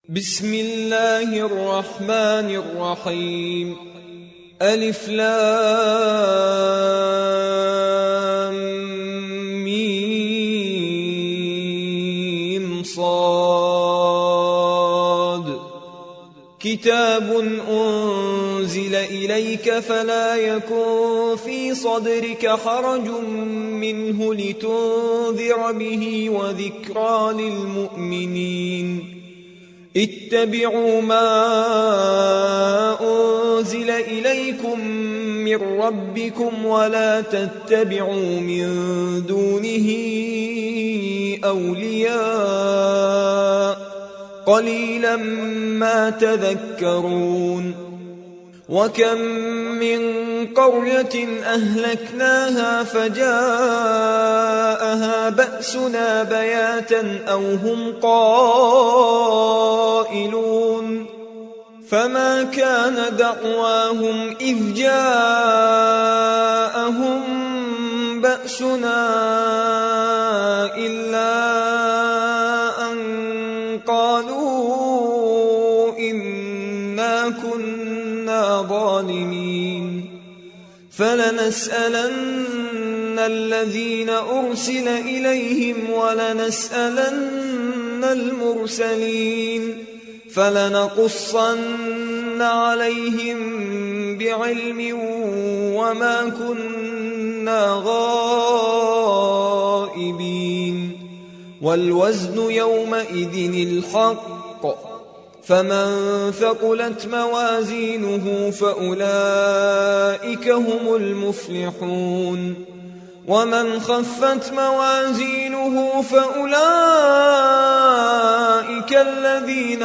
بسم الله الرحمن الرحيم. ألف لام ميم صاد. كتاب أنزل إليك فلا يكن في صدرك حرج منه لتنذر به وذكرى للمؤمنين. اتبعوا ما أنزل إليكم من ربكم ولا تتبعوا من دونه أولياء قليلا ما تذكرون. وكم من قرية أهلكناها فجاءها بأسنا بياتا أو هم قائلون. فما كان دعواهم إذ جاءهم بأسنا إلا أن قالوا إنا كنا ظالمين. فلنسألن الذين أرسل إليهم ولنسألن المرسلين. فلنقصن عليهم بعلم وما كنا غائبين. والوزن يومئذ الحق. فمن ثقلت موازينه فأولئك هم المفلحون. ومن خفت موازينه فأولئك الذين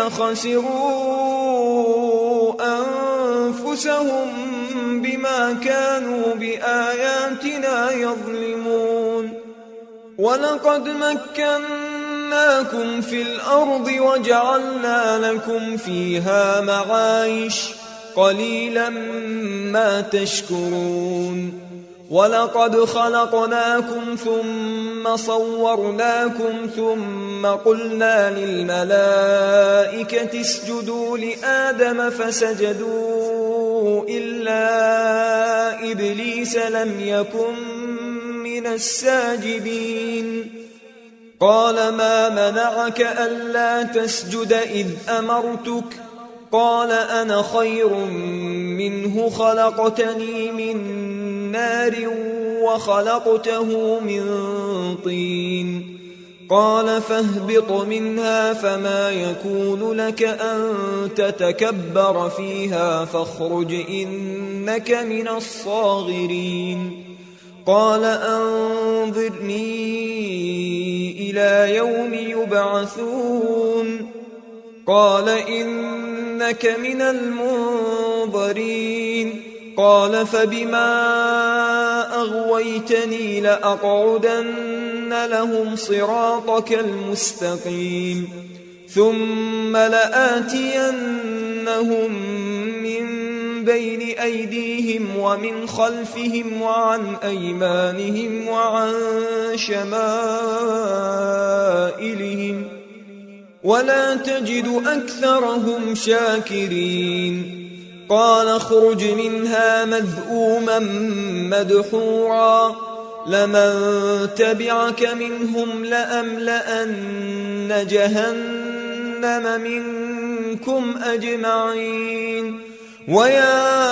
خسروا أنفسهم بما كانوا بآياتنا يظلمون. ولقد مكناكم في الأرض وجعلنا لكم فيها معايش قليلا ما تشكرون. ولقد خلقناكم ثم صورناكم ثم قلنا للملائكة اسجدوا لآدم فسجدوا إلا إبليس لم يكن من الساجدين. قال ما منعك ألا تسجد إذ أمرتك؟ قال أنا خير منه خلقتني من نار وخلقته من طين. قال فاهبط منها فما يكون لك أن تتكبر فيها فاخرج إنك من الصاغرين. قال أنظرني إلى يوم يبعثون. قال إنك من المنظرين. قال فبما أغويتني لأقعدن لهم صراطك المستقيم ثم لآتينهم من بين أيديهم ومن خلفهم وعن أيمانهم وعن شمائلهم ولا تجد أكثرهم شاكرين. قال اخرج منها مذءوما مدحورا لمن تبعك منهم لأملأن جهنم منكم أجمعين. ويا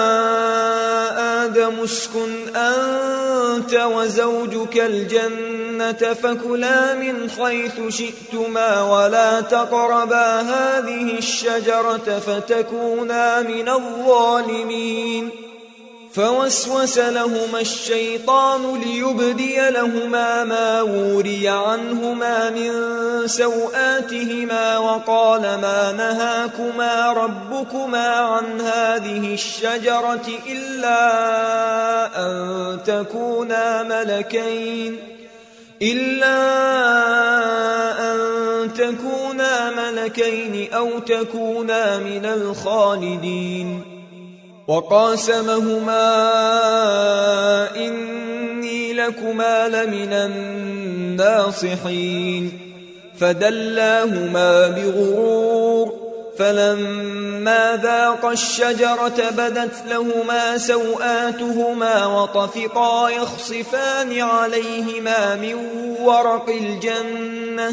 آدم اسكن أنت وزوجك الجنة فكلا من حيث شئتما ولا تقربا هذه الشجرة فتكونا من الظالمين. فوسوس لهما الشيطان ليبدي لهما ما وري عنهما من سوآتهما وقال ما نهاكما ربكما عن هذه الشجرة إلا أن تكونا ملكين أو تكونا من الخالدين. وقاسمهما إني لكما لمن الناصحين فدلاهما بغرور فلما ذاقا الشجرة بدت لهما سوآتهما وطفقا يخصفان عليهما من ورق الجنة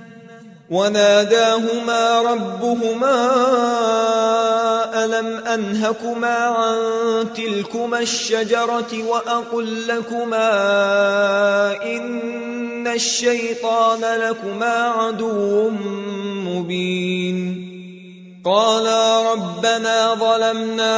وناداهما ربهما ألم أنهكما عن تلكما الشجرة وأقل لكما إن الشيطان لكما عدو مبين قالا ربنا ظلمنا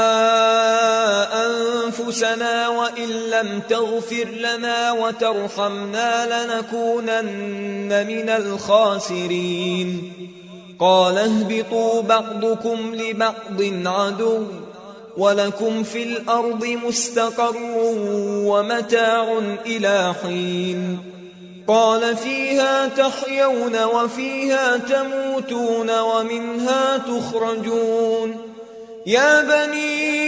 أنفسنا وإن لم تغفر لنا وترحمنا لنكونن من الخاسرين قال اهبطوا بعضكم لبعض عدو ولكم في الأرض مستقر ومتاع إلى حين قال فيها تحيون وفيها تموتون ومنها تخرجون يا بني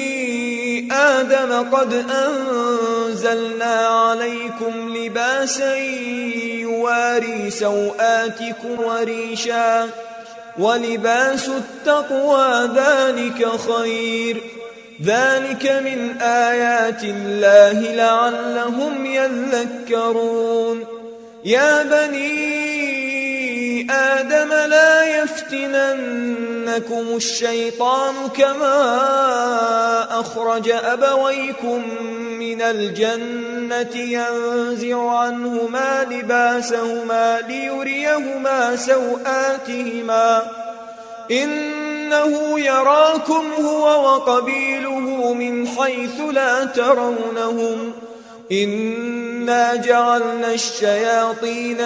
آدم قد أنزلنا عليكم لباسا يواري سوآتكم وريشا ولباس التقوى ذلك خير ذلك من آيات الله لعلهم يذكرون يا بني آدم لا يفتننكم الشيطان كما أخرج أبويكم من الجنة ينزع عنهما لباسهما ليريهما سوآتهما إنه يراكم هو وقبيله من حيث لا ترونهم إنا جعلنا الشياطين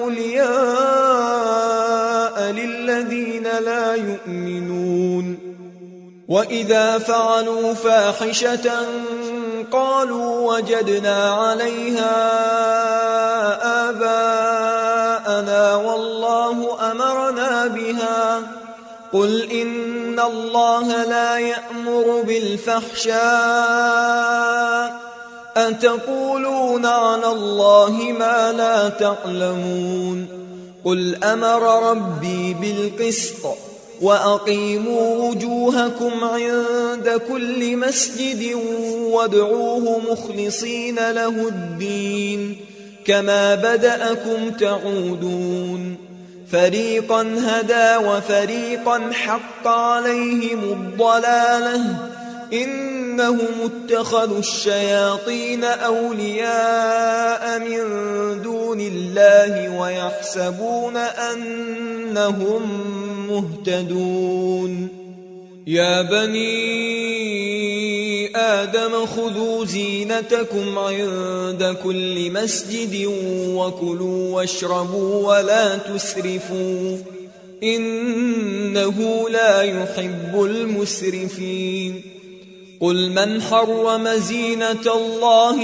أولياء للذين لا يؤمنون وإذا فعلوا فاحشة قالوا وجدنا عليها آباءنا والله أمرنا بها قل إن الله لا يأمر بالفحشاء أتقولون على الله ما لا تعلمون قل أمر ربي بالقسط وأقيموا وجوهكم عند كل مسجد وادعوه مخلصين له الدين كما بدأكم تعودون فريقا هدى وفريقا حق عليهم الضلالة إنهم اتخذوا الشياطين أولياء من دون الله ويحسبون أنهم مهتدون يا بني آدم خذوا زينتكم عند كل مسجد وكلوا واشربوا ولا تسرفوا إنه لا يحب المسرفين قل من حرم زينة الله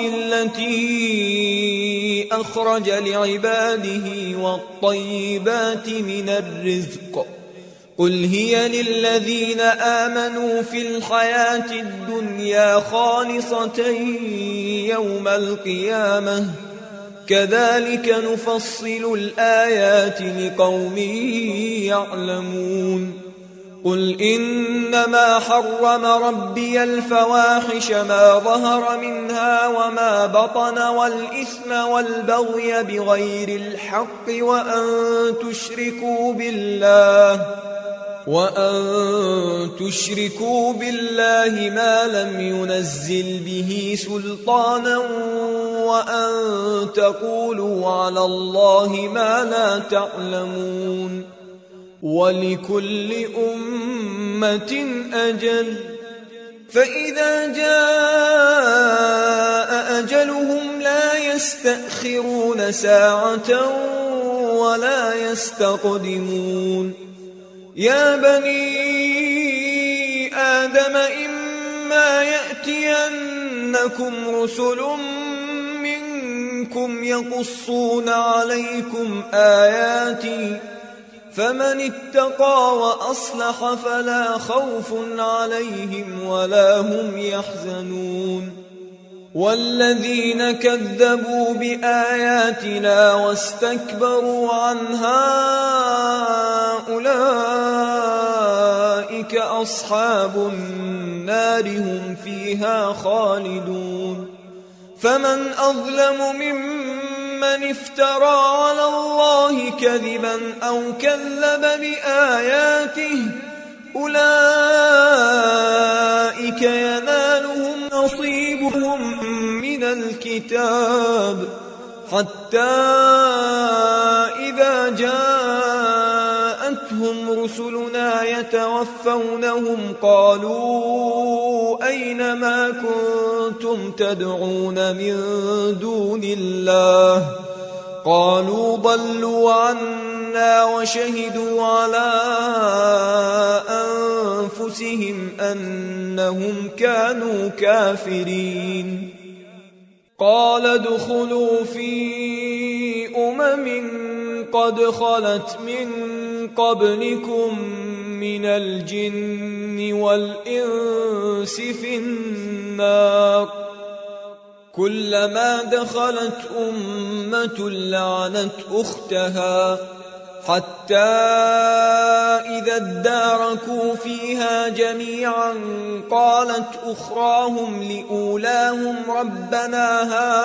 التي أخرج لعباده والطيبات من الرزق قل هي للذين آمنوا في الحياة الدنيا خالصة يوم القيامة كذلك نفصل الآيات لقوم يعلمون قل إنما حرم ربي الفواحش ما ظهر منها وما بطن والإثم والبغي بغير الحق وأن تشركوا بالله ما لم ينزل به سلطانا وأن تقولوا على الله ما لا تعلمون ولكل أمة أجل فإذا جاء أجلهم لا يستأخرون ساعة ولا يستقدمون يا بني آدم إما يأتينكم رسل منكم يقصون عليكم آياتي فمن اتقى وأصلح فلا خوف عليهم ولا هم يحزنون والذين كذبوا بآياتنا واستكبروا عنها أولئك أولئك أصحاب النار هم فيها خالدون فمن أظلم ممن افترى على الله كذبا أو كذب بآياته أولئك ينالهم نصيبهم من الكتاب حتى إذا جاءتهم رسلنا يتوفونهم قالوا أين ما كنتم تدعون من دون الله قالوا ضلوا عنا وشهدوا على أنفسهم أنهم كانوا كافرين قال ادخلوا في قد خلت من قبلكم من الجن والإنس في النار كلما دخلت أمة لعنت أختها حتى إذا اداركوا فيها جميعا قالت أخراهم لأولاهم ربنا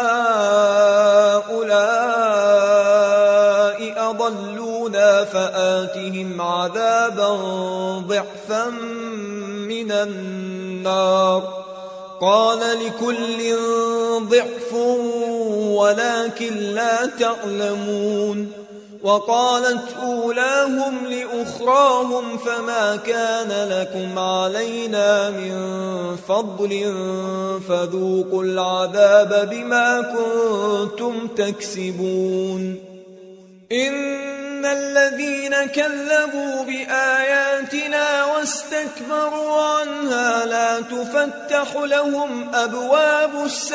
هؤلاء أضلونا فآتهم عذابا ضعفا من النار قال لكل ضعف ولكن لا تعلمون وقالت أولاهم لأخراهم فما كان لكم علينا من فضل فذوقوا العذاب بما كنتم تكسبون إن الذين كذبوا بآياتنا واستكبروا عنها لا تفتح لهم أبواب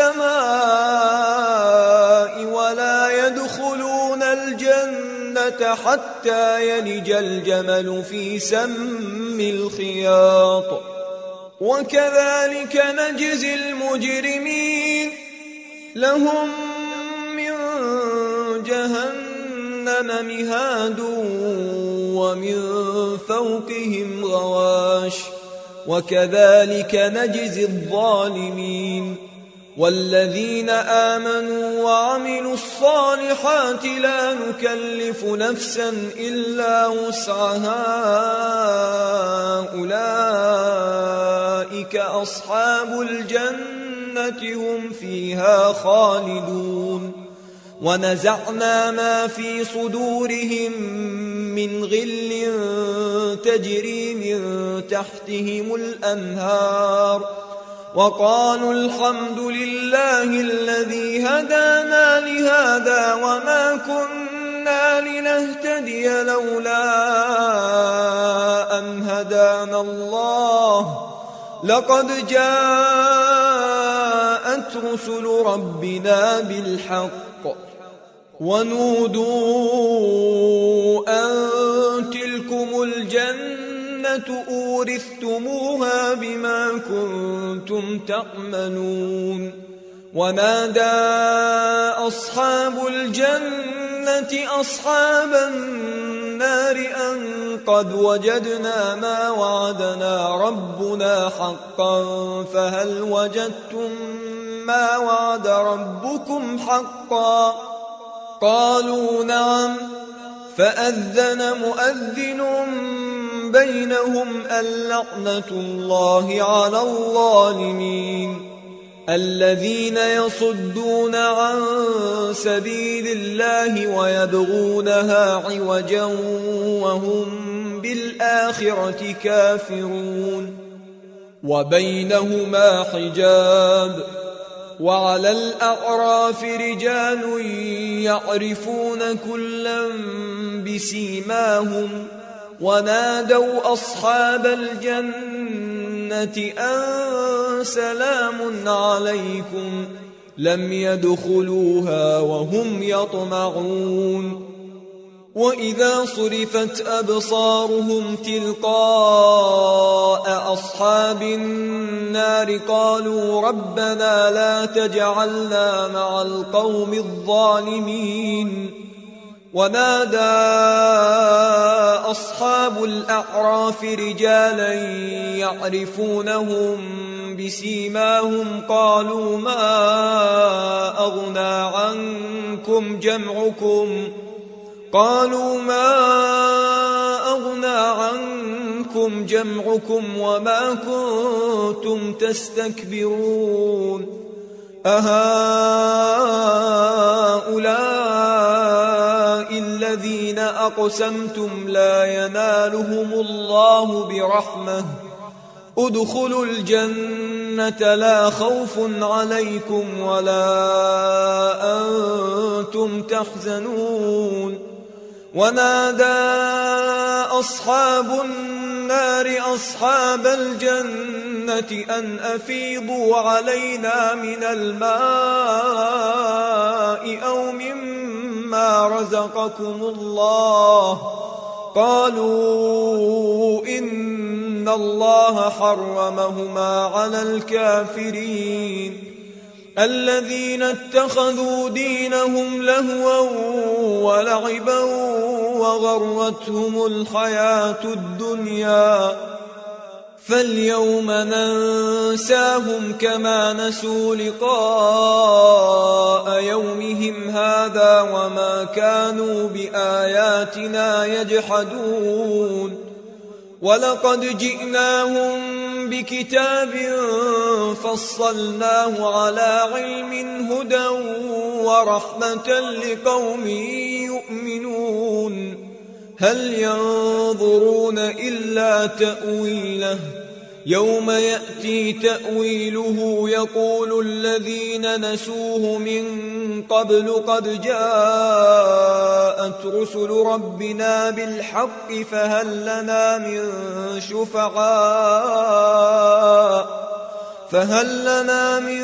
السماء ولا يدخلون الجنة حتى يلج الجمل في سم الخياط وكذلك نجزي المجرمين لهم من جهنم مهاد ومن فوقهم غواش وكذلك نجزي الظالمين والذين آمنوا وعملوا الصالحات لا نكلف نفسا إلا وسعها أولئك أصحاب الجنة هم فيها خالدون ونزعنا ما في صدورهم من غل تجري من تحتهم الأنهار وقالوا الحمد لله الذي هدانا لهذا وما كنا لنهتدي لولا أن هدانا الله لقد جاءت رسل ربنا بالحق ونودوا أن تلكم الجنة أورثتموها بما كنتم تعملون ونادى أصحاب الجنة أصحاب النار أن قد وجدنا ما وعدنا ربنا حقا فهل وجدتم ما وعد ربكم حقا قالوا نعم فأذن مؤذن بينهم اللعنة الله على الظالمين الذين يصدون عن سبيل الله ويبغونها عوجا وهم بالآخرة كافرون وبينهما حجاب وعلى الأعراف رجال يعرفون كلا بسيماهم ونادوا أصحاب الجنة أن سلام عليكم لم يدخلوها وهم يطمعون وإذا صرفت أبصارهم تلقاء أصحاب النار قالوا ربنا لا تجعلنا مع القوم الظالمين ونادى أصحاب الأعراف رجالا يعرفونهم بسيماهم قالوا ما أغنى عنكم جمعكم وما كنتم تستكبرون أهؤلاء الذين أقسمتم لا ينالهم الله برحمة ادخلوا الجنة لا خوف عليكم ولا أنتم تحزنون ونادى أصحاب النار أصحاب الجنة أن أفيضوا علينا من الماء أو مما رزقكم الله قالوا إن الله حرمهما على الكافرين الذين اتخذوا دينهم لهوا ولعبا وغرتهم الحياة الدنيا فاليوم ننساهم كما نسوا لقاء يومهم هذا وما كانوا بآياتنا يجحدون ولقد جئناهم بكتاب فصلناه على علم هدى ورحمة لقوم يؤمنون هل ينظرون إلا تأويله يوم يأتي تأويله يقول الذين نسوه من قبل قد جاءت رسل ربنا بالحق فهل لنا من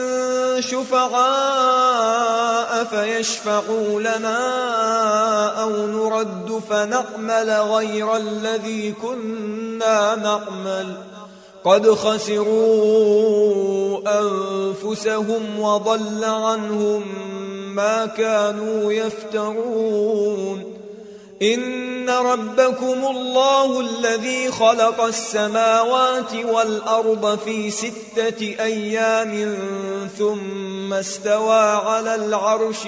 شفعاء فيشفعوا لنا أو نرد فنعمل غير الذي كنا نعمل قد خسروا أنفسهم وضل عنهم ما كانوا يفترون إن ربكم الله الذي خلق السماوات والأرض في 6 أيام ثم استوى على العرش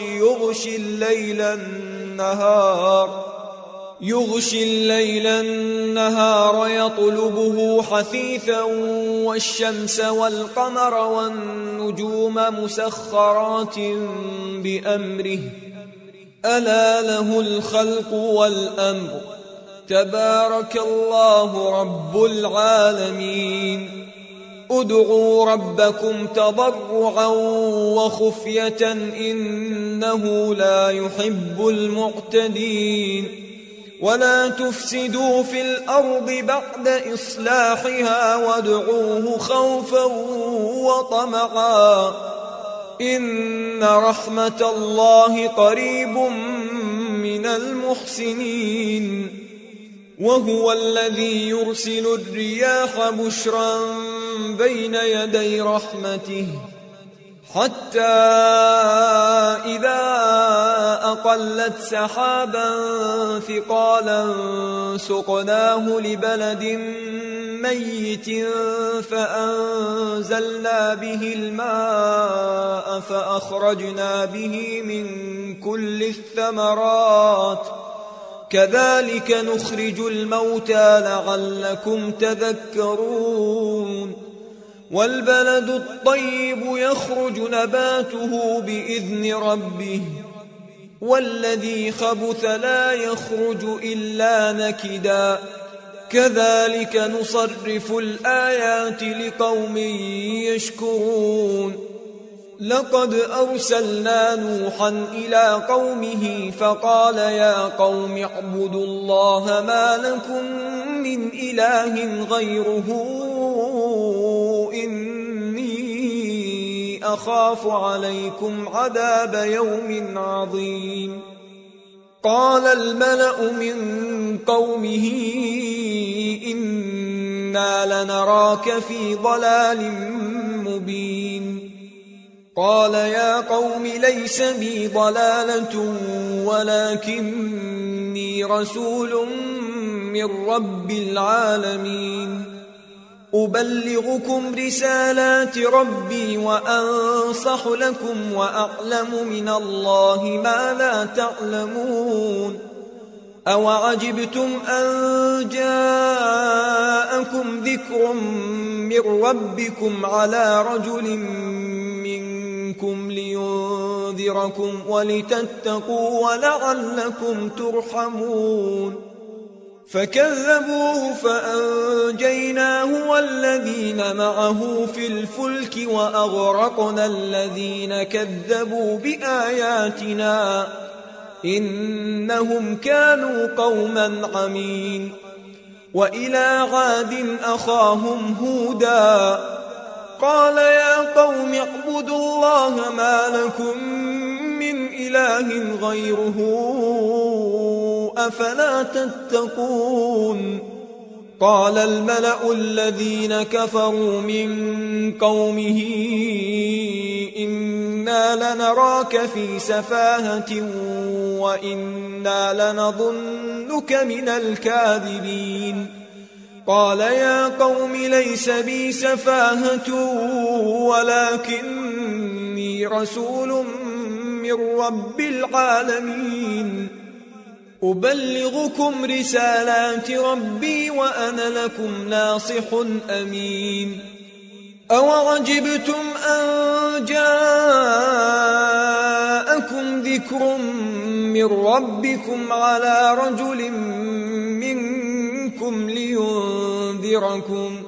يغشي الليل النهار يطلبه حثيثا والشمس والقمر والنجوم مسخرات بأمره ألا له الخلق والأمر تبارك الله رب العالمين ادعوا ربكم تضرعا وخفية إنه لا يحب المعتدين ولا تفسدوا في الأرض بعد إصلاحها وادعوه خوفا وطمعا إن رحمة الله قريب من المحسنين وهو الذي يرسل الرياح بشرا بين يدي رحمته حتى إذا أقلت سحابا ثقالا سقناه لبلد ميت فأنزلنا به الماء فأخرجنا به من كل الثمرات كذلك نخرج الموتى لعلكم تذكرون والبلد الطيب يخرج نباته بإذن ربه والذي خبث لا يخرج إلا نكدا كذلك نصرف الآيات لقوم يشكرون لقد أرسلنا نوحا إلى قومه فقال يا قوم اعبدوا الله ما لكم من إله غيره إني أخاف عليكم عذاب يوم عظيم قال الملأ من قومه إنا لنراك في ضلال مبين قال يا قوم ليس بي ضلالة ولكني رسول من رب العالمين أبلغكم رسالات ربي وأنصح لكم وأعلم من الله ما لا تعلمون أوعجبتم أن جاءكم ذكر من ربكم على رجل منكم لينذركم ولتتقوا ولعلكم ترحمون فكذبوه فأنجيناه والذين معه في الفلك وأغرقنا الذين كذبوا بآياتنا إنهم كانوا قوما عمين وإلى عاد أخاهم هودا قال يا قوم اعبدوا الله ما لكم من إله غيره أفلا تتقون قال الملأ الذين كفروا من قومه إنا لنراك في سفاهة وإنا لنظنك من الكاذبين قال يا قوم ليس بي سفاهة ولكني رسول من رب العالمين أبلغكم رسالات ربي وأنا لكم ناصح أمين أوعجبتم أن جاءكم ذكر من ربكم على رجل منكم لينذركم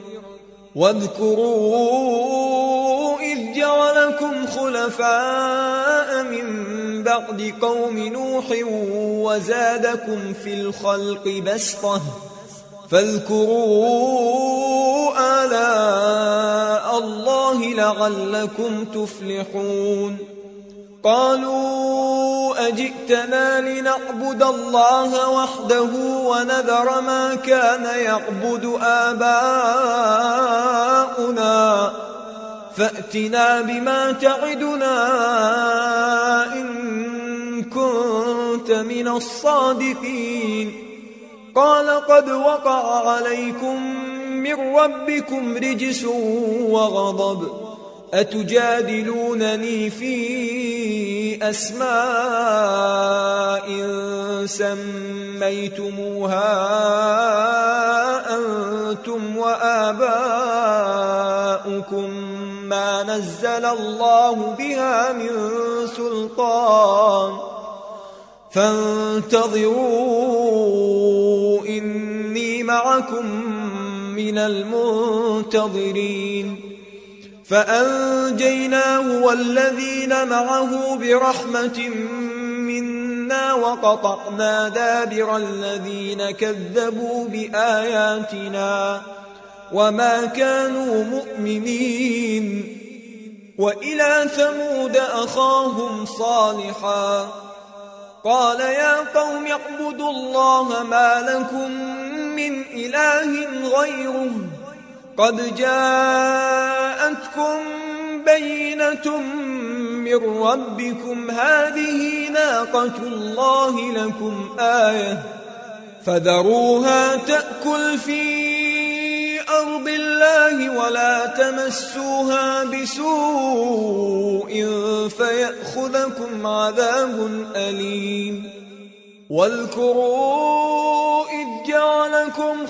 واذكروا إذ جعلكم خلفاء من بعد قوم نوح وزادكم في الخلق بسطة فاذكروا آلاء الله لعلكم تفلحون قالوا أجئتنا لنعبد الله وحده ونذر ما كان يعبد آباؤنا فأتنا بما تعدنا إن كنت من الصادقين قال قد وقع عليكم من ربكم رجس وغضب أتجادلونني في أسماء سميتموها أنتم وآباؤكم ما نزل الله بها من سلطان فانتظروا إني معكم من المنتظرين فأنجيناه والذين معه برحمة منا وقطعنا دابر الذين كذبوا بآياتنا وما كانوا مؤمنين وإلى ثمود أخاهم صالحا قال يا قوم اعبدوا الله ما لكم من إله غيره قد جاءتكم بينة من ربكم هذه ناقة الله لكم آية فذروها تأكل في أرض الله ولا تمسوها بسوء فيأخذكم عذاب أليم واذكروا إذ جعلكم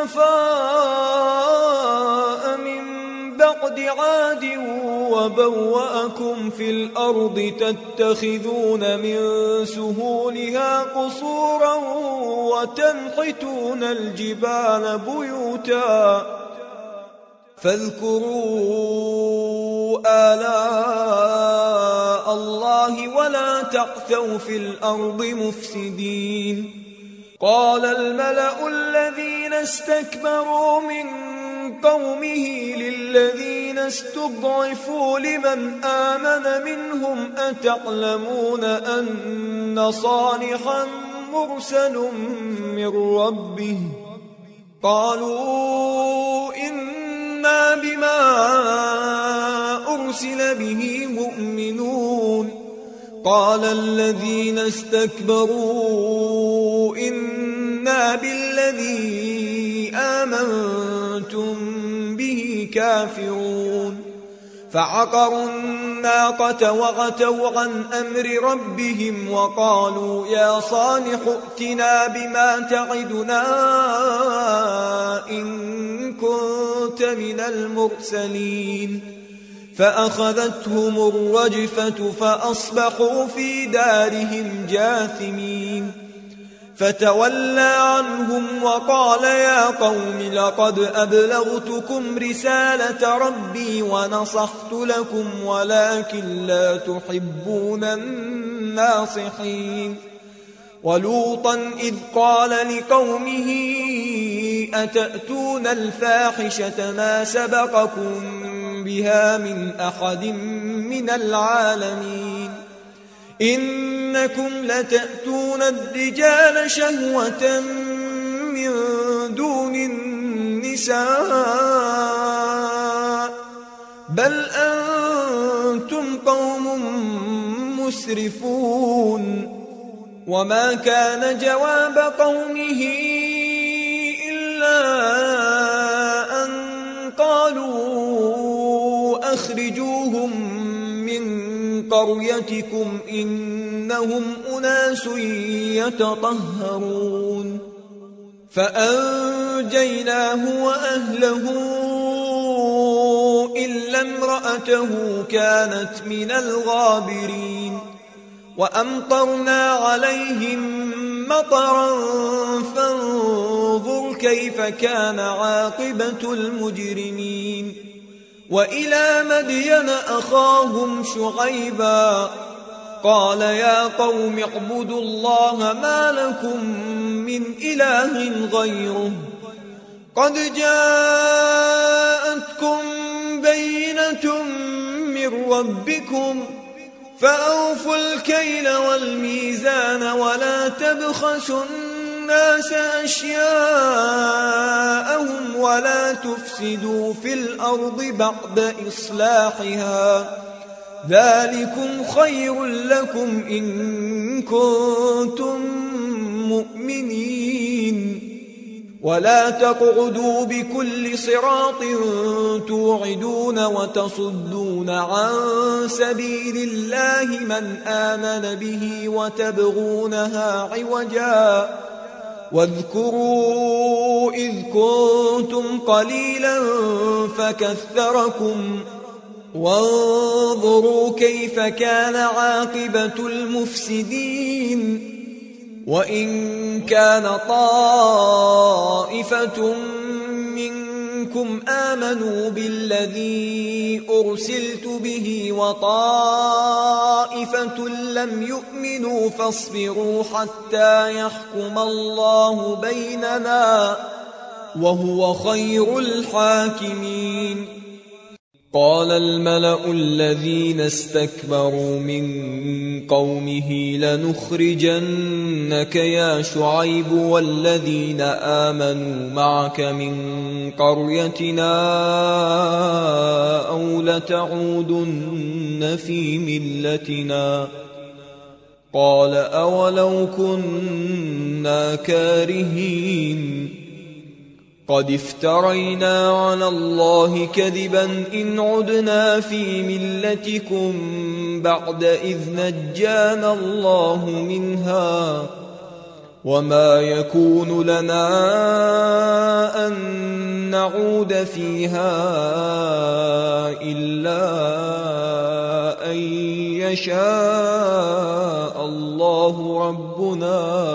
خلفاء من بعد عاد وبوأكم في الأرض تتخذون من سهولها قصورا وتنحتون الجبال بيوتا فاذكروا آلاء الله ولا تعثوا في الأرض مفسدين قال الملأ الذين استكبروا من قومه للذين استضعفوا لمن آمن منهم أتعلمون أن صالحا مرسل من ربه قالوا إنا بما أرسل به مؤمنون قال الذين استكبروا إنا بالذي آمنتم به كافرون فعقروا الناقة وعتوا عن أمر ربهم وقالوا يا صالح ائتنا بما تعدنا إن كنت من المرسلين فأخذتهم الرجفة فأصبحوا في دارهم جاثمين فتولى عنهم وقال يا قوم لقد أبلغتكم رسالة ربي ونصحت لكم ولكن لا تحبون الناصحين ولوطا إذ قال لقومه أتأتون الفاحشة ما سبقكم بها من أحد من العالمين إنكم لتأتون الرجال شهوة من دون النساء بل أنتم قوم مسرفون وما كان جواب قومه إلا أن قالوا أخرجوهم من قريتكم إنهم أناس يتطهرون فأنجيناه وأهله إلا امرأته كانت من الغابرين وأمطرنا عليهم مطرا فانظر كيف كان عاقبة المجرمين وإلى مدين أخاهم شعيبا قال يا قوم اعبدوا الله ما لكم من إله غيره قد جاءتكم بينة من ربكم فأوفوا الكيل والميزان ولا تبخسوا الناس أشياءهم ولا تفسدوا في الأرض بعد إصلاحها ذلكم خير لكم إن كنتم مؤمنين ولا تقعدوا بكل صراط توعدون وتصدون عن سبيل الله من آمن به وتبغونها عوجا واذكروا إذ كنتم قليلا فكثركم وانظروا كيف كان عاقبة المفسدين وإن كان طائفة منكم آمنوا بالذي أرسلت به وطائفة لم يؤمنوا فاصبروا حتى يحكم الله بيننا وهو خير الحاكمين قال الملأ الذين استكبروا من قومه لنخرجنك يا شعيب والذين آمنوا معك من قريتنا أو لتعودن في ملتنا قال أولو كنا كارهين قد افترينا على الله كذبا إن عدنا في ملتكم بعد إذ نجانا الله منها وما يكون لنا أن نعود فيها إلا أن يشاء الله ربنا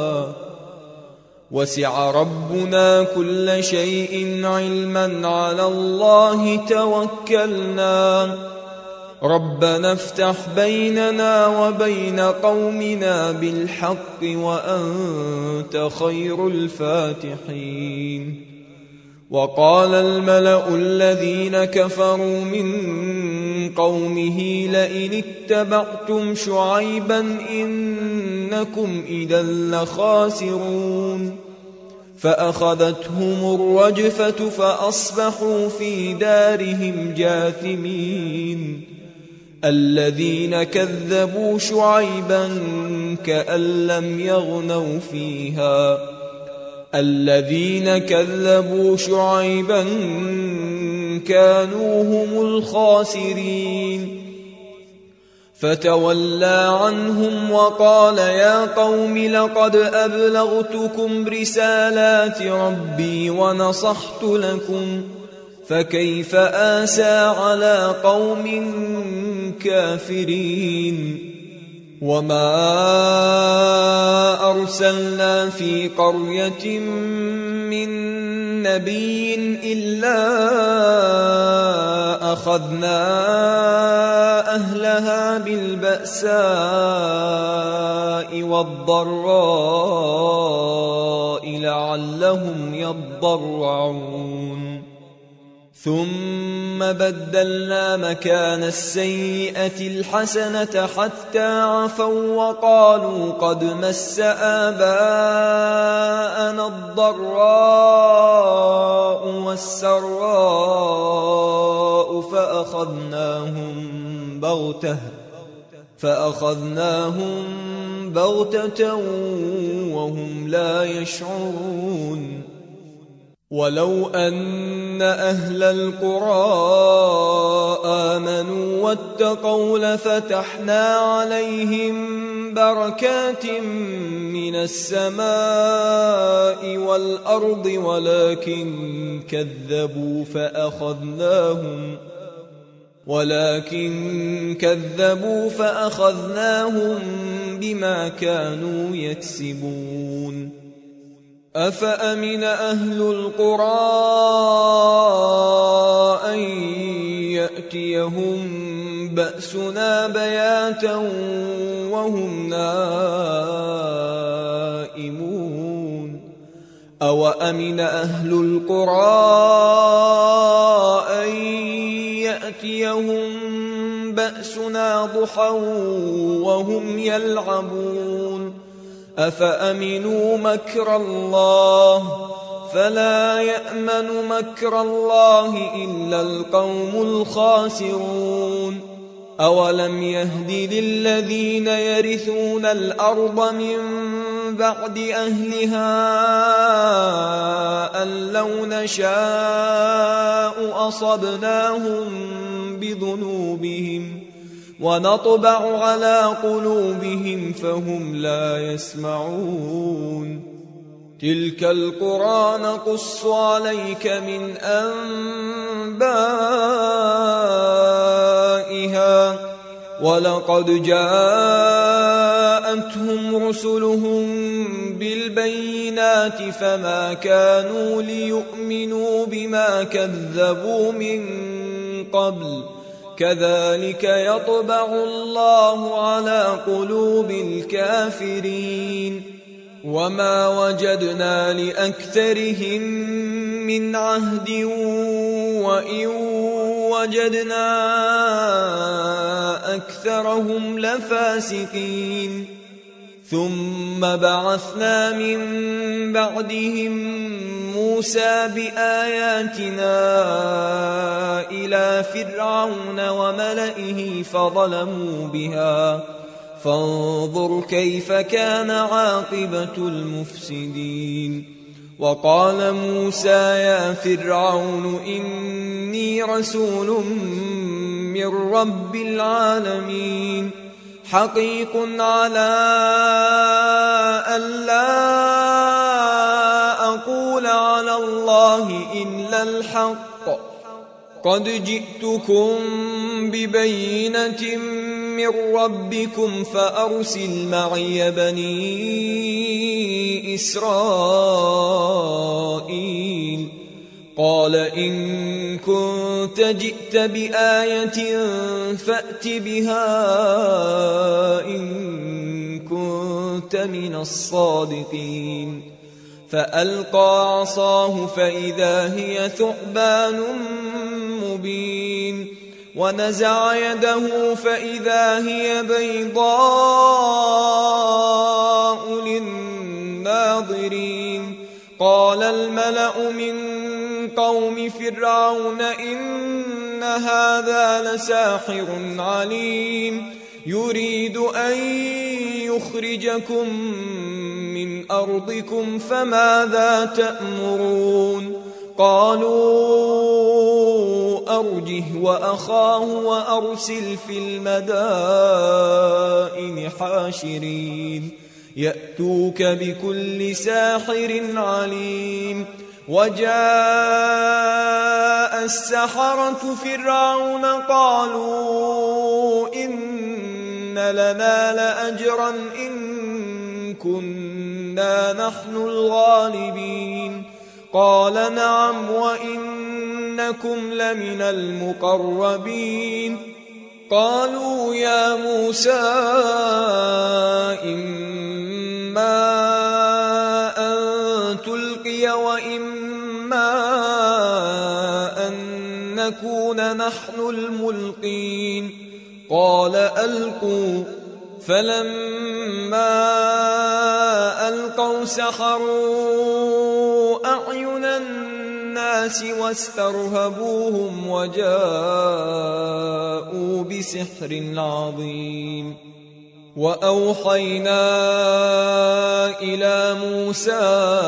وسع ربنا كل شيء علما على الله توكلنا ربنا افتح بيننا وبين قومنا بالحق وأنت خير الفاتحين وقال الملأ الذين كفروا من قومه لئن اتبعتم شعيبا إنكم إذا لخاسرون فأخذتهم الرجفة فأصبحوا في دارهم جاثمين الذين كذبوا شعيبا كأن لم يغنوا فيها الذين كذبوا شعيبا كانوا هم الخاسرين فتولى عنهم وقال يا قوم لقد أبلغتكم رسالات ربي ونصحت لكم فكيف آسى على قوم كافرين وما أرسلنا في قرية من نبي إلا أخذنا أهلها بالبأساء والضراء لعلهم يضرعون ثم بدلنا مكان السيئة الحسنة حتى عفوا وقالوا قد مس آباءنا الضراء والسراء فأخذناهم بغتة وهم لا يشعرون ولو أن أهل القرى آمنوا واتقوا لفتحنا عليهم بركات من السماء والأرض ولكن كذبوا فأخذناهم بما كانوا يكسبون أفأمن أهل القرى أن يأتيهم بأسنا بياتا وهم نائمون أوأمن أهل القرى أن يأتيهم بأسنا ضحى وهم يلعبون أفأمنوا مكر الله فلا يأمن مكر الله إلا القوم الخاسرون أولم يهد للذين يرثون الأرض من بعد أهلها أن لو نشاء أصبناهم بذنوبهم ونطبع على قلوبهم فهم لا يسمعون تلك القرى نقص عليك من أنبائها ولقد جاءتهم رسلهم بالبينات فما كانوا ليؤمنوا بما كذبوا من قبل كذلك يطبع الله على قلوب الكافرين وما وجدنا لأكثرهم من عهد وإن وجدنا أكثرهم لفاسقين ثم بعثنا من بعدهم موسى بآياتنا إلى فرعون وملئه فظلموا بها فانظر كيف كان عاقبة المفسدين وقال موسى يا فرعون إني رسول من رب العالمين حقيق على ألا أقول على الله إلا الحق قد جئتكم ببينة من ربكم فأرسل معي بني إسرائيل قال إن كنت جئت بآية فأت بها إن كنت من الصادقين فألقى عصاه فإذا هي ثعبان مبين ونزع يده فإذا هي بيضاء للناظرين قال الملأ من قوم فرعون إن إن هذا لساحر عليم يريد أن يخرجكم من أرضكم فماذا تأمرون قالوا أرجه وأخاه وأرسل في المدائن حاشرين يأتوك بكل ساحر عليم وجاء السحرة فرعون قالوا إن لنا لأجرا إن كنا نحن الغالبين قال نعم وإنكم لمن المقربين قالوا يا موسى إما أن تلقي وإما أن نكون نحن الملقين قال ألقوا فلما ألقوا سحروا أعين الناس واسترهبوهم وجاءوا بسحر عظيم وأوحينا إلى موسى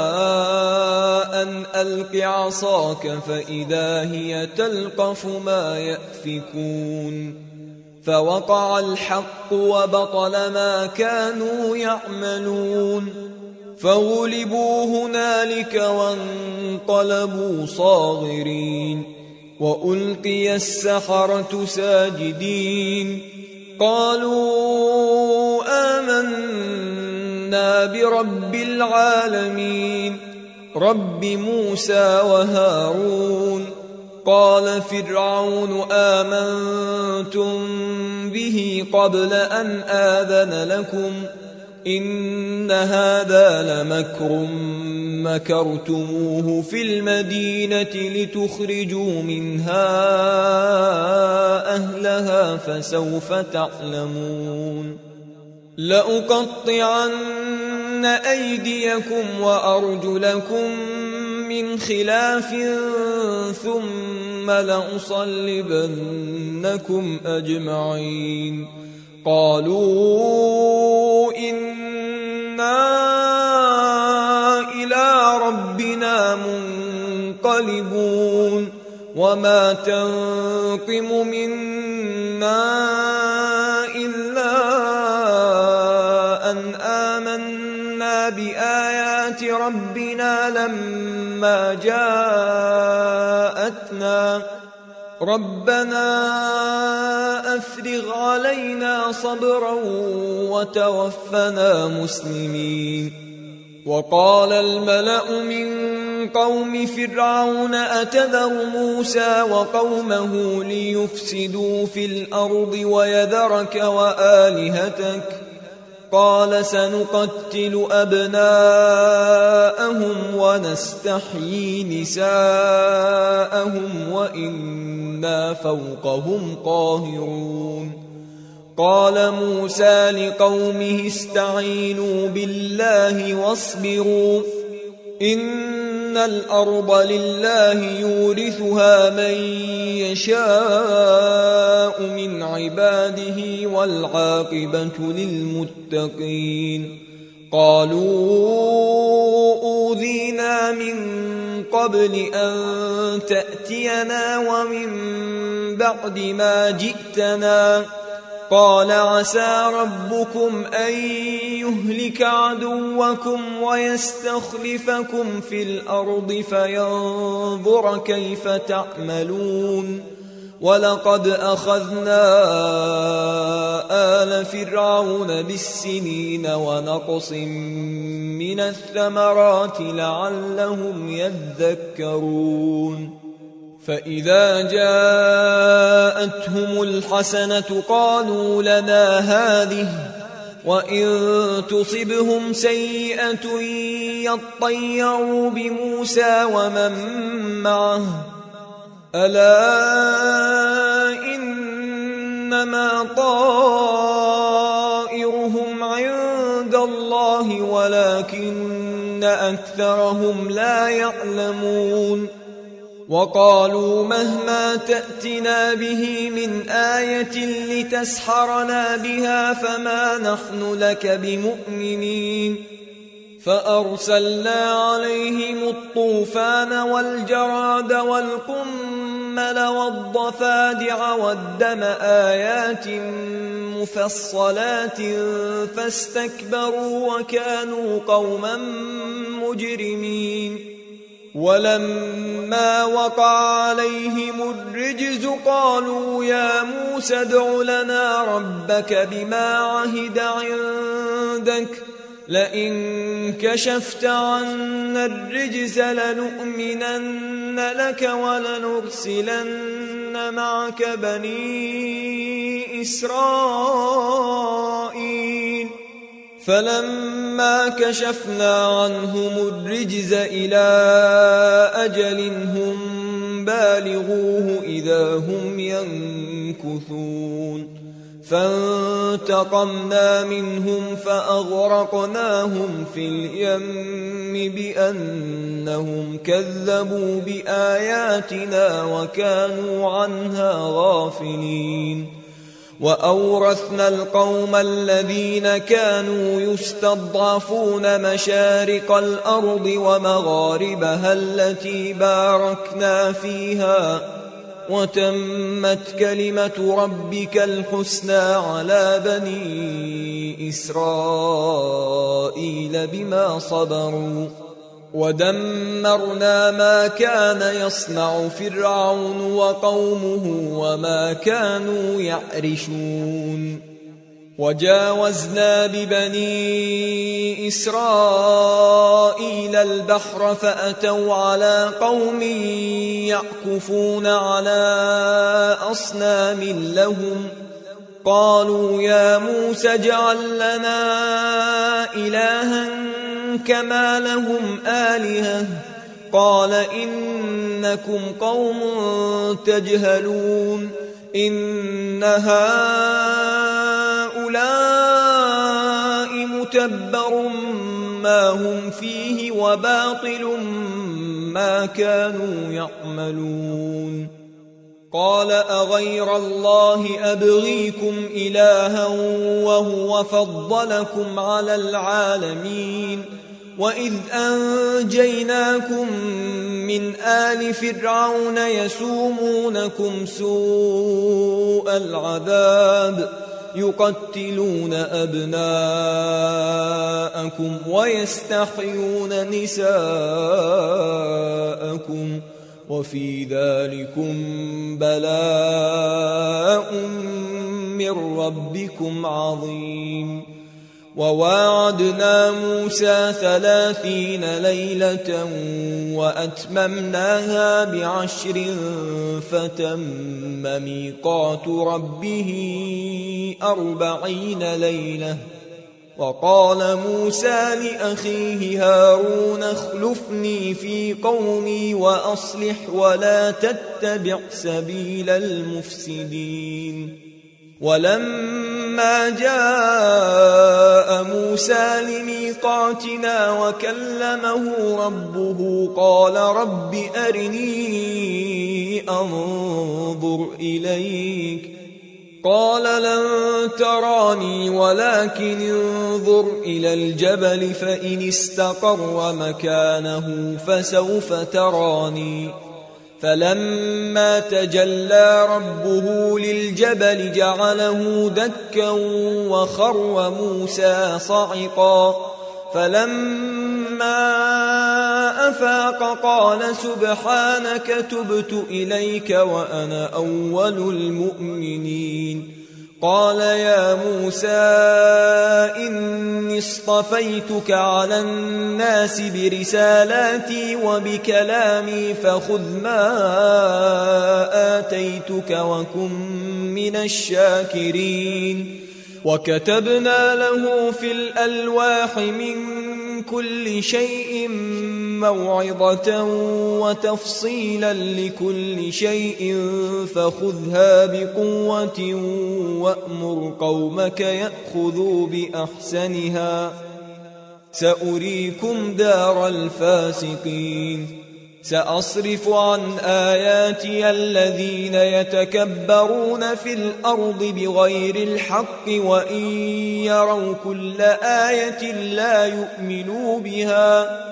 أن ألق عصاك فإذا هي تلقف ما يأفكون فوقع الحق وبطل ما كانوا يعملون فغلبوا هنالك وانقلبوا صاغرين وألقي السحرة ساجدين قالوا آمنا برب العالمين رب موسى وهارون قال فرعون آمنتم به قبل أن آذن لكم إن هذا لمكر مكرتموه في المدينة لتخرجوا منها أهلها فسوف تعلمون لأقطعن أيديكم وأرجلكم من خلاف ثم لأصلبنكم أجمعين قالوا إنا إلى ربنا منقلبون وما تنقم منا إلا أن آمنا بآيات ربنا لما جاءتنا ربنا أفرغ علينا صبرا وتوفنا مسلمين وقال الملأ من قوم فرعون أتذر موسى وقومه ليفسدوا في الأرض ويذرك وآلهتك قال سنقتل أبناءهم ونستحيي نساءهم وإنا فوقهم قاهرون قال موسى لقومه استعينوا بالله واصبروا إن الأرض لله يورثها من يشاء من عباده والعاقبة للمتقين قالوا أوذينا من قبل أن تأتينا ومن بعد ما جئتنا قال عسى ربكم أن يهلك عدوكم ويستخلفكم في الأرض فينظر كيف تعملون ولقد أخذنا آل فرعون بالسنين ونقص من الثمرات لعلهم يذكرون فإذا جاءتهم الحسنة قالوا لنا هذه وإن تصبهم سيئة يطيروا بموسى ومن معه ألا إنما طائرهم عند الله ولكن أكثرهم لا يعلمون وقالوا مهما تأتنا به من آية لتسحرنا بها فما نحن لك بمؤمنين فأرسلنا عليهم الطوفان والجراد والقمل والضفادع والدم آيات مفصلات فاستكبروا وكانوا قوما مجرمين ولما وقع عليهم الرجز قالوا يا موسى ادع لنا ربك بما عهد عندك لئن كشفت عنا الرجز لنؤمنن لك ولنرسلن معك بني إسرائيل فلما كشفنا عنهم الرجز إلى أجل هم بالغوه إذا هم ينكثون فانتقمنا منهم فأغرقناهم في اليم بأنهم كذبوا بآياتنا وكانوا عنها غافلين وأورثنا القوم الذين كانوا يستضعفون مشارق الأرض ومغاربها التي باركنا فيها وتمت كلمة ربك الحسنى على بني إسرائيل بما صبروا ودمرنا ما كان يصنع فرعون وقومه وما كانوا يعرشون وجاوزنا ببني إسرائيل البحر فأتوا على قوم يعكفون على أصنام لهم قالوا يا موسى اجعل لنا إلها كما لهم آلهة قال إنكم قوم تجهلون إن هؤلاء متبر ما هم فيه وباطل ما كانوا يعملون قال أغير الله أبغيكم إلها وهو فضلكم على العالمين وإذ أنجيناكم من آل فرعون يسومونكم سوء العذاب يقتلون أبناءكم ويستحيون نساءكم وفي ذلكم بلاء من ربكم عظيم وواعدنا موسى 30 ليلة وأتممناها ب10 فتم ميقات ربه 40 ليلة وقال موسى لأخيه هارون اخلفني في قومي وأصلح ولا تتبع سبيل المفسدين ولما جاء موسى لميقاتنا وكلمه ربه قال رب أرني أنظر إليك قال لن تراني ولكن انظر إلى الجبل فإن استقر مكانه فسوف تراني فلما تجلى ربه للجبل جعله دكا وخر موسى صعقا فلما أفاق قال سبحانك تبت إليك وأنا أول المؤمنين قال يا موسى إني اصطفيتك على الناس برسالاتي وبكلامي فخذ ما آتيتك وكن من الشاكرين وكتبنا له في الألواح من كل شيء موعظة وتفصيلا لكل شيء فخذها بقوة وأمر قومك يأخذوا بأحسنها سأريكم دار الفاسقين سأصرف عن آياتي الذين يتكبرون في الأرض بغير الحق وإن يروا كل آية لا يؤمنوا بها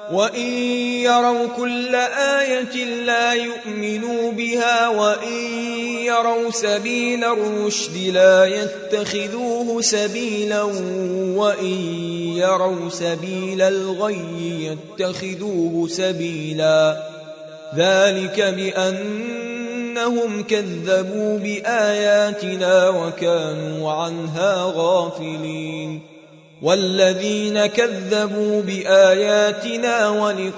وإن يروا سبيل الرشد لا يتخذوه سبيلا وإن يروا سبيل الغي يتخذوه سبيلا ذلك بأنهم كذبوا بآياتنا وكانوا عنها غافلين والذين كذبوا بآياتنا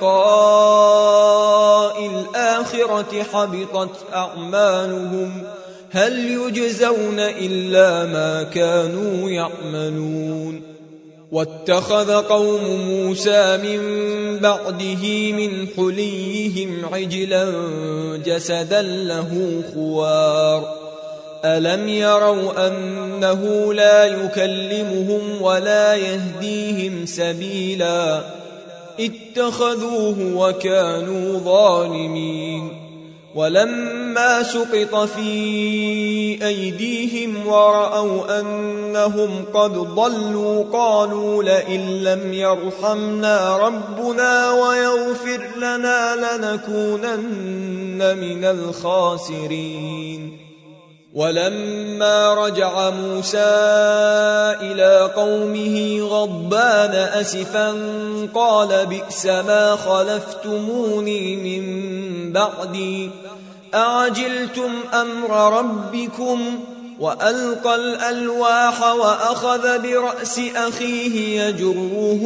ولقاء الآخرة حبطت أعمالهم هل يجزون إلا ما كانوا يعملون واتخذ قوم موسى من بعده من حليهم عجلا جسدا له خوار ألم يروا أنه لا يكلمهم ولا يهديهم سبيلا اتخذوه وكانوا ظالمين ولما سقط في أيديهم ورأوا أنهم قد ضلوا قالوا لئن لم يرحمنا ربنا ويغفر لنا لنكونن من الخاسرين ولما رجع موسى إلى قومه غضبان أسفا قال بئس ما خلفتموني من بعدي أعجلتم أمر ربكم وألقى الألواح وأخذ برأس أخيه يجره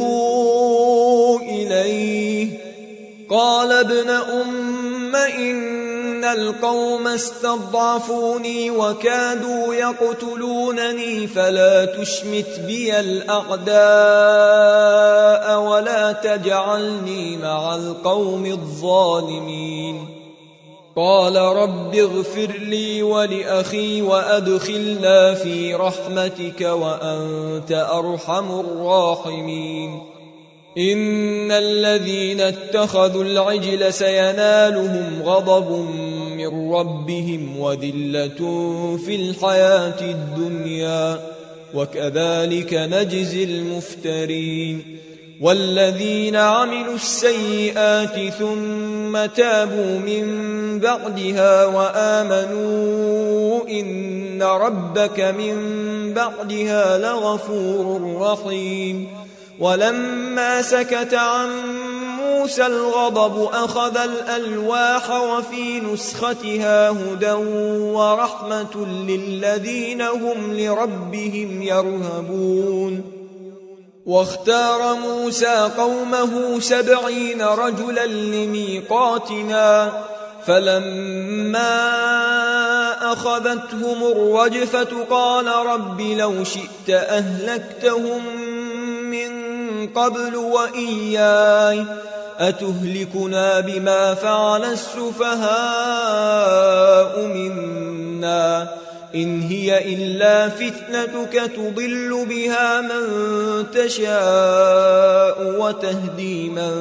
إليه قال ابن أم إن القوم استضعفوني وكادوا يقتلونني فلا تشمت بي الأعداء ولا تجعلني مع القوم الظالمين قال رب اغفر لي ولأخي وأدخلنا في رحمتك وأنت أرحم الراحمين إن الذين اتخذوا العجل سينالهم غضب من ربهم وذلة في الحياة الدنيا وكذلك نجزي المفترين والذين عملوا السيئات ثم تابوا من بعدها وآمنوا إن ربك من بعدها لغفور رحيم ولما سكت عن موسى الغضب أخذ الألواح وفي نسختها هدى ورحمة للذين هم لربهم يرهبون واختار موسى قومه 70 رجلا لميقاتنا فلما أخذتهم الرجفة قال رب لو شئت أهلكتهم من قبل وإياي أتهلكنا بما فعل السفهاء منا إن هي إلا فتنتك تضل بها من تشاء وتهدي من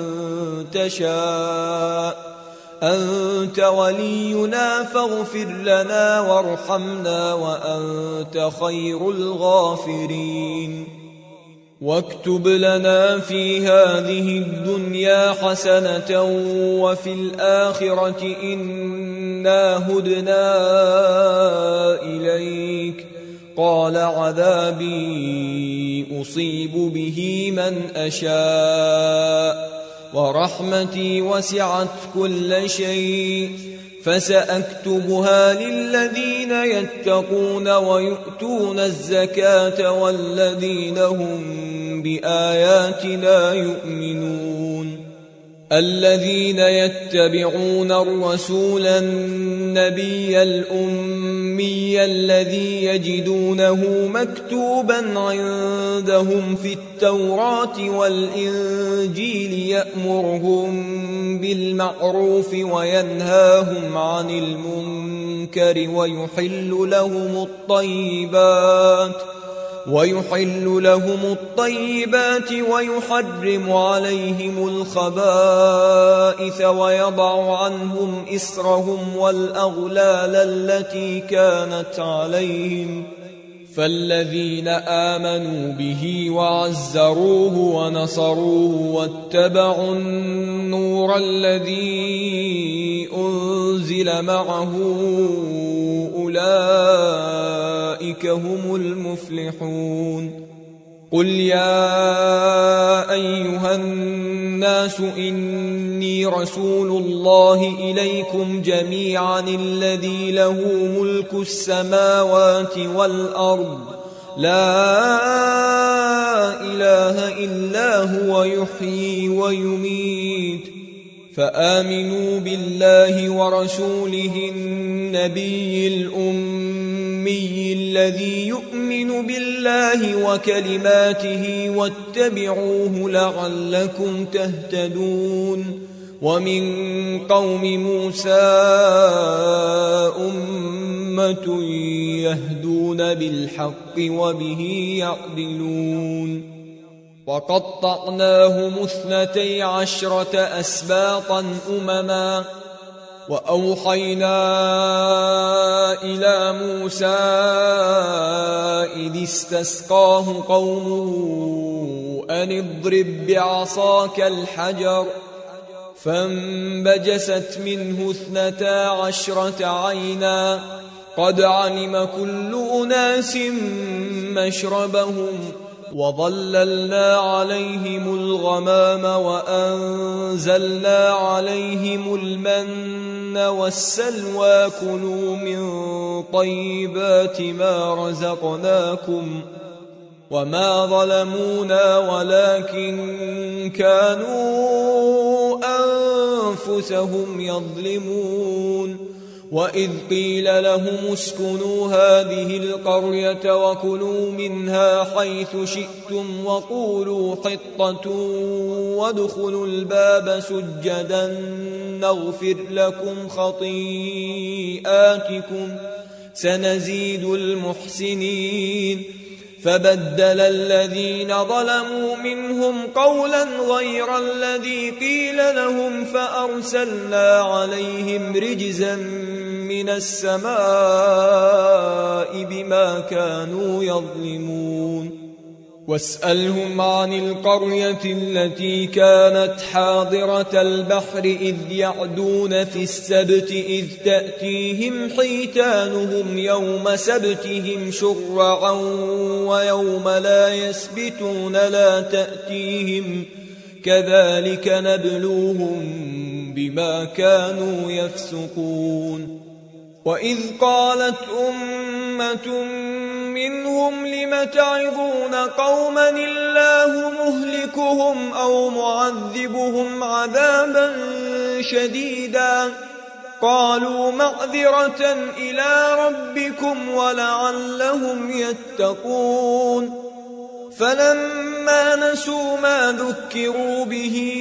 تشاء أنت ولينا فاغفر لنا وارحمنا وأنت خير الغافرين واكتب لنا في هذه الدنيا حسنة وفي الآخرة إنا هدنا إليك قال عذابي أصيب به من أشاء ورحمتي وسعت كل شيء فسأكتبها للذين يتقون ويؤتون الزكاة والذين هم بآياتنا يؤمنون الذين يتبعون الرسول النبي الأمي الذي يجدونه مكتوبا عندهم في التوراة والإنجيل يأمرهم بالمعروف وينهاهم عن المنكر ويحل لهم الطيبات ويحل لهم الطيبات ويحرم عليهم الخبائث ويضع عنهم إسرهم والأغلال التي كانت عليهم. فالذين آمنوا به وعزروه ونصروه واتبعوا النور الذي أنزل معه أولئك هم المفلحون. قل يا أيها الناس إني رسول الله إليكم جميعا الذي له ملك السماوات والأرض لا إله إلا هو يحيي ويميت. فآمنوا بالله ورسوله النبي الأمي الذي يؤمن بالله وكلماته واتبعوه لعلكم تهتدون. ومن قوم موسى أمة يهدون بالحق وبه يعدلون. وقطعناهم 12 أسباطا أمما وأوحينا إلى موسى إذ استسقاه قومه أن اضرب بعصاك الحجر فانبجست منه 12 عينا قد علم كل أناس مشربهم وظللنا عليهم الغمام وأنزلنا عليهم المن والسلوى كلوا من طيبات ما رزقناكم وما ظلمونا ولكن كانوا أنفسهم يظلمون. وإذ قيل لهم اسكنوا هذه القرية وكلوا منها حيث شئتم وقولوا حطة وادخلوا الباب سجدا نغفر لكم خطيئاتكم سنزيد المحسنين. فبدل الذين ظلموا منهم قولا غير الذي قيل لهم فأرسلنا عليهم رجزا من السماء بما كانوا يظلمون. واسألهم عن القرية التي كانت حاضرة البحر إذ يعدون في السبت إذ تأتيهم حيتانهم يوم سبتهم شرعا ويوم لا يسبتون لا تأتيهم كذلك نبلوهم بما كانوا يفسقون. وإذ قالت أمة منهم لم تعظون قوما الله مهلكهم أو معذبهم عذابا شديدا قالوا معذرة إلى ربكم ولعلهم يتقون. فلما نسوا ما ذكروا به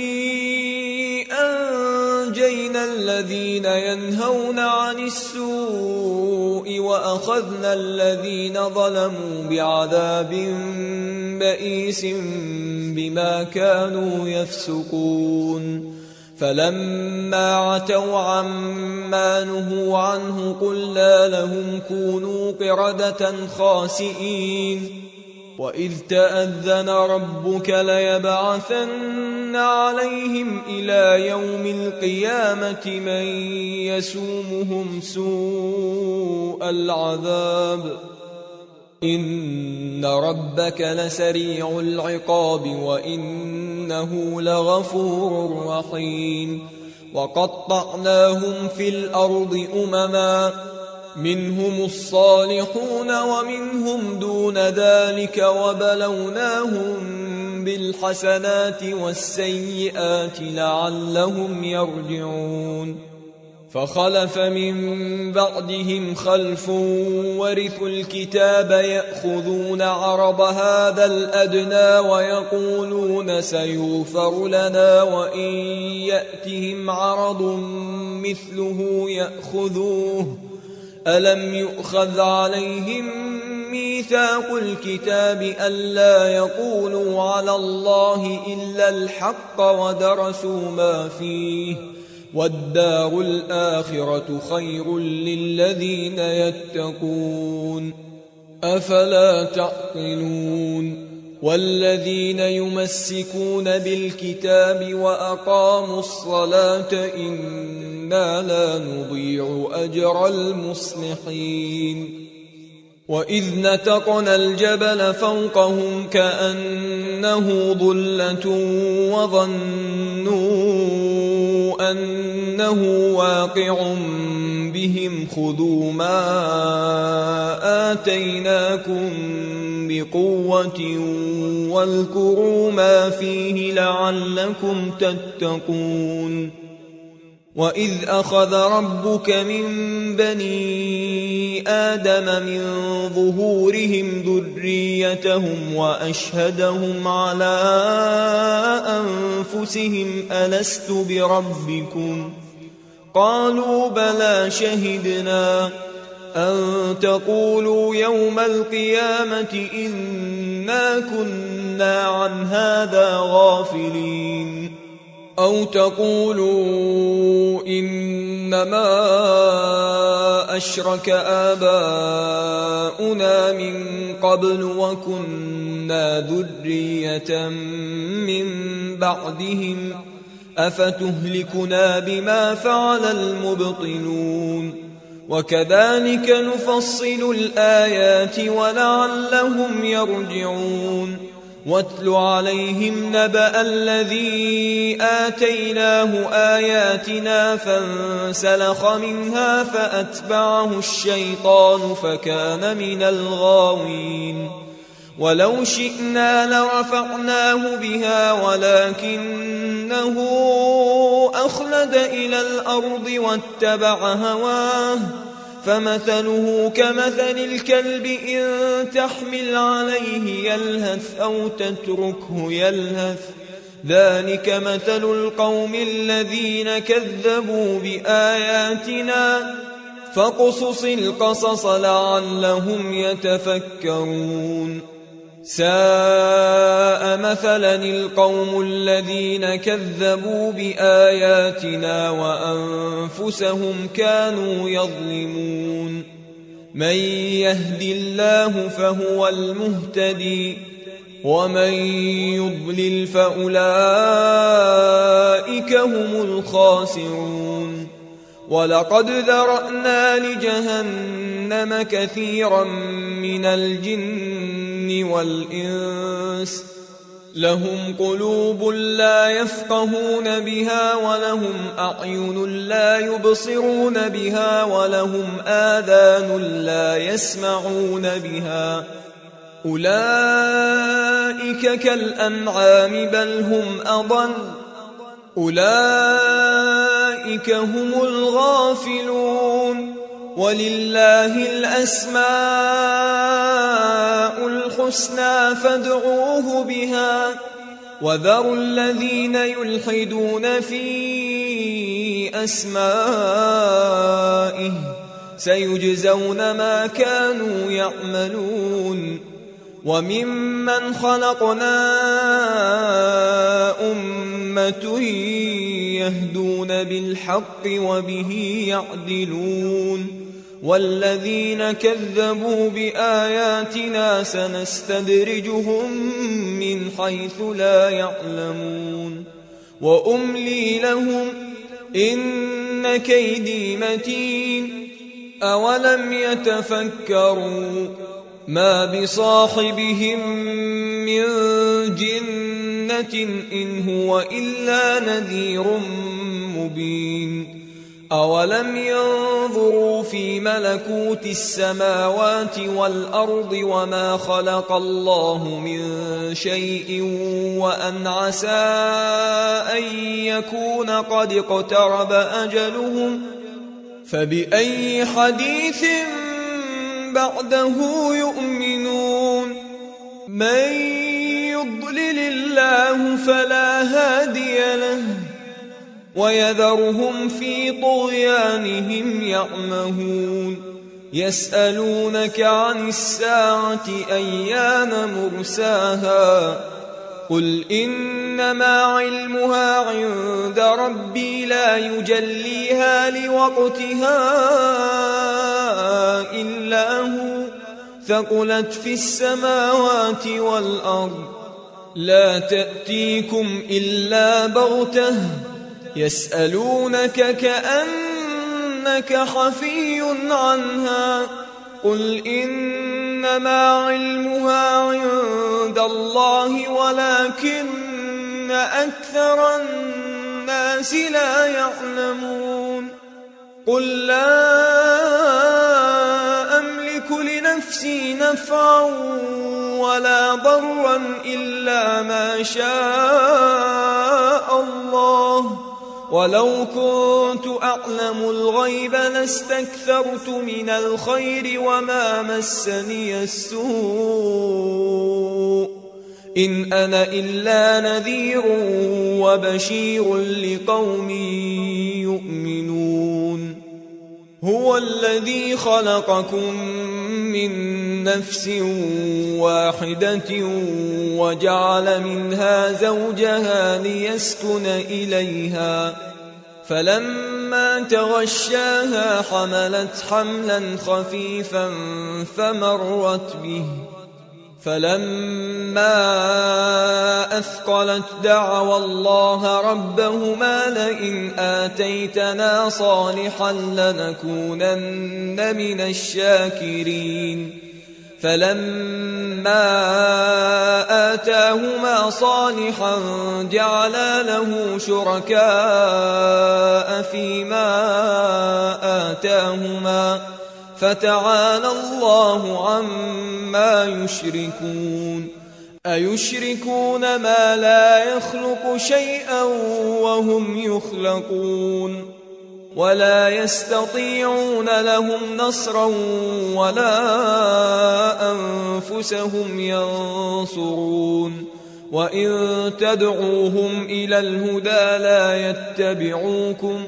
أنجينا الذين ينهون عن السوء وأخذنا الذين ظلموا بعذاب بئيس بما كانوا يفسقون. فلما عتوا عما نهوا عنه قلنا لهم كونوا قردة خاسئين. وإذ تأذن ربك ليبعثن عليهم إلى يوم القيامة من يسومهم سوء العذاب إن ربك لسريع العقاب وإنه لغفور رحيم. وقطعناهم في الأرض أمما منهم الصالحون ومنهم دون ذلك وبلوناهم بالحسنات والسيئات لعلهم يرجعون. فخلف من بعدهم خلف ورثوا الكتاب يأخذون عرض هذا الأدنى ويقولون سيغفر لنا وإن يأتهم عرض مثله يأخذوه ألم يؤخذ عليهم ميثاق الكتاب ألا يقولوا على الله إلا الحق ودرسوا ما فيه والدار الآخرة خير للذين يتقون أفلا تعقلون والذين يمسكون بالكتاب وأقاموا الصلاة إنا لا نضيع أجر المصلحين وإذ نتقنا الجبل فوقهم كأنه ظلة وظنوا أنه واقع بهم خذوا ما آتيناكم بقوة واذكروا ما فيه لعلكم تتقون وإذ أخذ ربك من بني آدم من ظهورهم ذريتهم وأشهدهم على أنفسهم ألست بربكم قالوا بلى شهدنا أن تقولوا يوم القيامة إنا كنا عن هذا غافلين أو تقولوا إنما أشرك آباؤنا من قبل وكنا ذرية من بعدهم أفتهلكنا بما فعل المبطلون وكذلك نفصل الآيات ولعلهم يرجعون واتل عليهم نبأ الذي آتيناه آياتنا فانسلخ منها فأتبعه الشيطان فكان من الغاوين ولو شئنا لرفعناه بها ولكنه أخلد إلى الأرض واتبع هواه فمثله كمثل الكلب إن تحمل عليه يلهث أو تتركه يلهث ذلك مثل القوم الذين كذبوا بآياتنا فاقصص القصص لعلهم يتفكرون ساء مثلا القوم الذين كذبوا بآياتنا وأنفسهم كانوا يظلمون من يهد الله فهو المهتدي ومن يضلل فأولئك هم الخاسرون ولقد ذرأنا لجهنم كثيرا من الجن والإنس لهم قلوب لا يفقهون بها ولهم أعين لا يبصرون بها ولهم آذان لا يسمعون بها أولئك كالأنعام بل هم أضل أولئك هم الغافلون ولله الأسماء الحسنى فادعوه بها وذروا الذين يلحدون في أسمائه سيجزون ما كانوا يعملون وممن خلقنا أمة يهدون بالحق وبه يعدلون والذين كذبوا بآياتنا سنستدرجهم من حيث لا يعلمون وأملي لهم إن كيدي متين أولم يتفكروا ما بصاحبهم من جنة إن هو إلا نذير مبين أولم ينظروا في ملكوت السماوات والأرض وما خلق الله من شيء وأن عسى أن يكون قد اقترب أجلهم فبأي حديث بعده يؤمنون من يضلل الله فلا هادي له ويذرهم في طغيانهم يعمهون يسألونك عن الساعة أيان مرساها قل إنما علمها عند ربي لا يجليها لوقتها إلا هو ثقلت في السماوات والأرض لا تأتيكم إلا بغتة يسألونك كأنك حفي عنها قل إنما علمها عند الله ولكن أكثر الناس لا يعلمون قل لا أملك لنفسي نفعا ولا ضرا إلا ما شاء الله ولو كنت أعلم الغيب لاستكثرت من الخير وما مسني السوء إن أنا إلا نذير وبشير لقوم يؤمنون هو الذي خلقكم من نفس واحدة وجعل منها زوجها ليسكن إليها فلما تغشاها حملت حملا خفيفا فمرت به فلما أثقلت دعوا الله ربهما لئن آتيتنا صالحا لنكونن من الشاكرين فلما آتاهما صالحا جعلا له شركاء فيما آتاهما فتعالى الله عما يشركون أيشركون ما لا يخلق شيئا وهم يخلقون ولا يستطيعون لهم نصرا ولا أنفسهم ينصرون وإن تدعوهم إلى الهدى لا يتبعوكم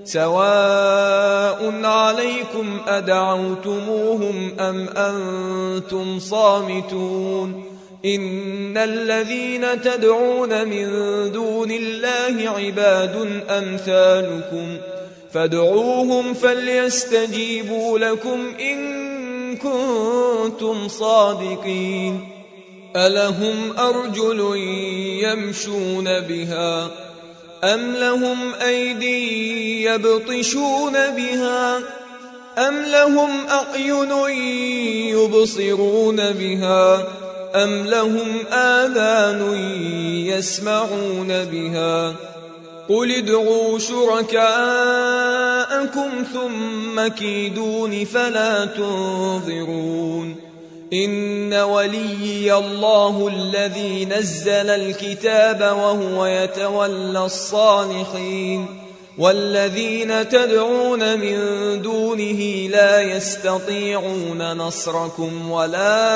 سواء عليكم أدعوتموهم أم أنتم صامتون إن الذين تدعون من دون الله عباد أمثالكم فادعوهم فليستجيبوا لكم إن كنتم صادقين ألهم أرجل يمشون بها أم لهم أيدي يبطشون بها أم لهم أعين يبصرون بها أم لهم آذان يسمعون بها قل ادعوا شركاءكم ثم كيدون فلا تنظرون إن وليي الله الذي نزل الكتاب وهو يتولى الصالحين والذين تدعون من دونه لا يستطيعون نصركم ولا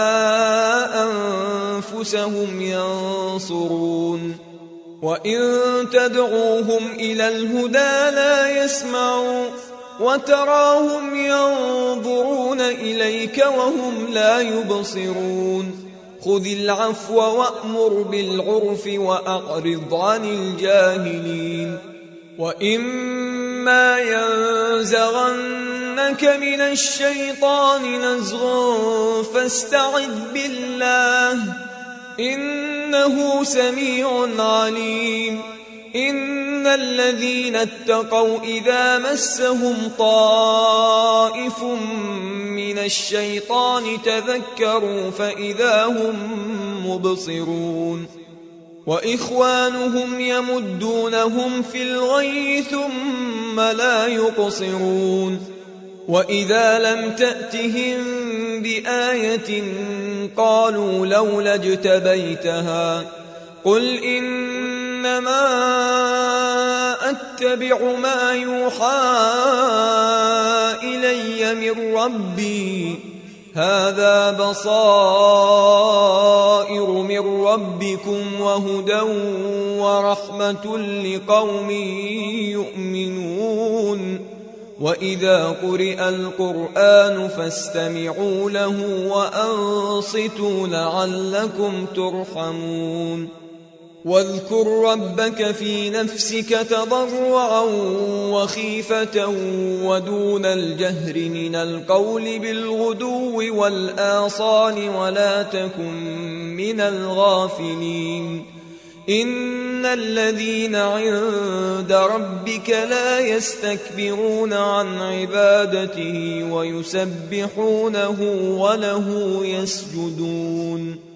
أنفسهم ينصرون وإن تدعوهم إلى الهدى لا يسمعون وتراهم ينظرون إليك وهم لا يبصرون خذ العفو وأمر بالعرف وأعرض عن الجاهلين وإما ينزغنك من الشيطان نزغ فاستعذ بالله إنه سميع عليم إن الذين اتقوا إذا مسهم طائف من الشيطان تذكروا فإذا هم مبصرون وإخوانهم يمدونهم في الغي ثم لا يقصرون وإذا لم تأتهم بآية قالوا لولا اجتبيتها قل إنما أتبع ما يوحى إلي من ربي هذا بصائر من ربكم وهدى ورحمة لقوم يؤمنون وإذا قرئ القرآن فاستمعوا له وأنصتوا لعلكم ترحمون واذكر ربك في نفسك تضرعا وخيفة ودون الجهر من القول بالغدو والآصال ولا تكن من الغافلين إن الذين عند ربك لا يستكبرون عن عبادته ويسبحونه وله يسجدون